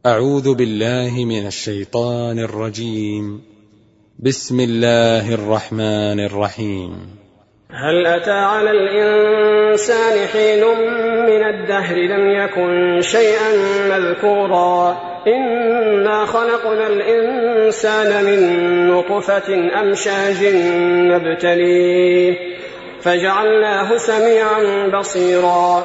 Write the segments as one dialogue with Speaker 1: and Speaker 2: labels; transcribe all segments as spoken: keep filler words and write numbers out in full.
Speaker 1: أعوذ بالله من الشيطان الرجيم. بسم الله الرحمن الرحيم.
Speaker 2: هل أتى على الإنسان حين من الدهر لم يكن شيئا مذكورا إنا خلقنا الإنسان من نطفة أمشاج نبتليه فجعلناه سميعا بصيرا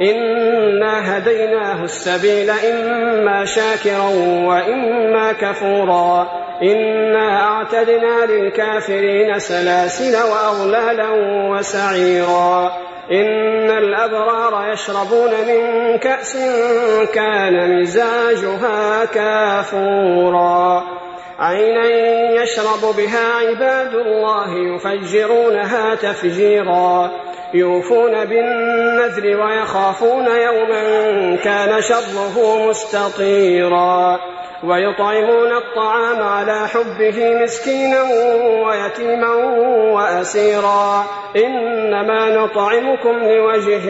Speaker 2: إنا هديناه السبيل إما شاكرا وإما كفورا إنا أعتدنا للكافرين سلاسل وأغلالا وسعيرا إن الأبرار يشربون من كأس كان مزاجها كافورا عينا يشرب بها عباد الله يفجرونها تفجيرا يوفون بالنذر ويخافون يوما كان شره مستطيرا ويطعمون الطعام على حبه مسكينا ويتيما وأسيرا إنما نطعمكم لوجه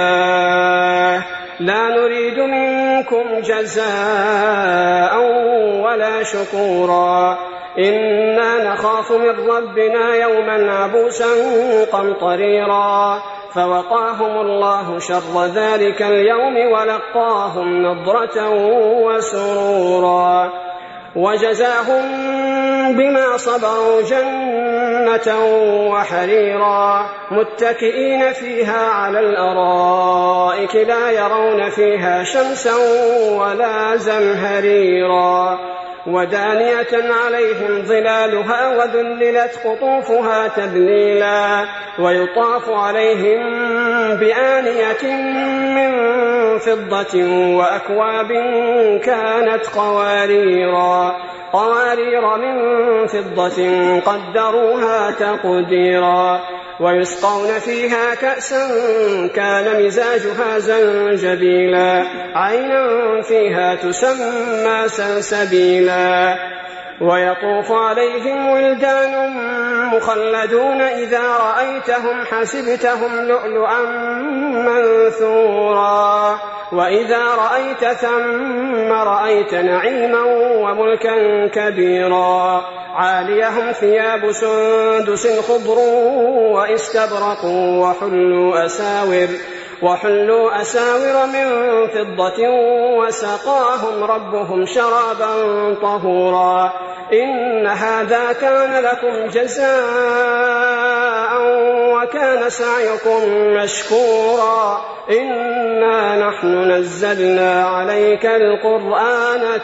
Speaker 2: الله لا نريد منكم جزاء ولا شكورا إنا نخاف من ربنا يوما عبوسا قمطريرا فوقاهم الله شر ذلك اليوم ولقاهم نضرة وسرورا وجزاهم بما صبروا جنة وحريرا متكئين فيها على الأرائك لا يرون فيها شمسا ولا زمهريرا ودانية عليهم ظلالها وذللت قطوفها تذليلا ويطاف عليهم بآنية من فضة وأكواب كانت قواريرا قوارير من فضة قدروها تقديرا ويسقون فيها كأسا كان مزاجها زنجبيلا عينا فيها تسمى سلسبيلا ويطوف عليهم ولدان مخلدون إذا رأيتهم حسبتهم لؤلؤا منثورا وإذا رأيت ثم رأيت نعيما وملكا كبيرا عاليهم ثياب سندس خضر واستبرق وحلوا أساور وحلوا أساور من فضة وسقاهم ربهم شرابا طهورا إن هذا كان لكم جزاء وكان سعيكم مشكورا إنا نحن نزلنا عليك القرآن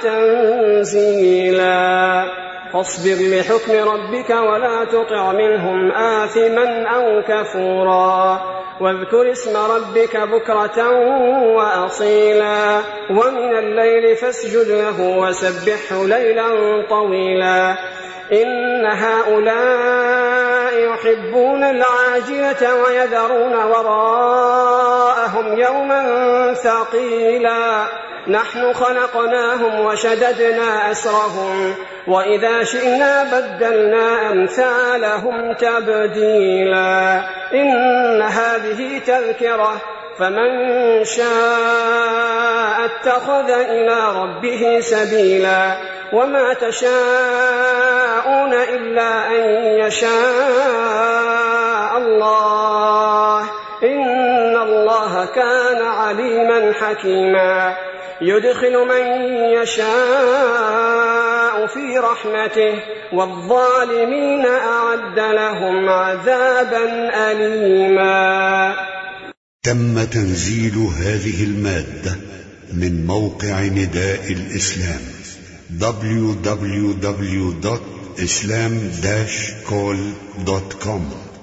Speaker 2: تنزيلا فاصبر لحكم ربك ولا تطع منهم آثما أو كفورا واذكر اسم ربك بكرة وأصيلا ومن الليل فاسجد له وسبحه ليلا طويلا إن هؤلاء يحبون العاجلة ويذرون وراءهم يوما ثقيلا نحن خلقناهم وشددنا أسرهم وإذا شئنا بدلنا أمثالهم تبديلا إن هذه تذكرة فمن شاء اتخذ إلى ربه سبيلا وما تشاءون إلا أن يشاء الله إن الله كان عليما حكيما يدخل من يشاء في رحمته والظالمين أعد لهم عذابا أليما.
Speaker 3: تم تنزيل هذه المادة من موقع نداء الإسلام دبليو دبليو دبليو دوت إسلام داش كول دوت كوم.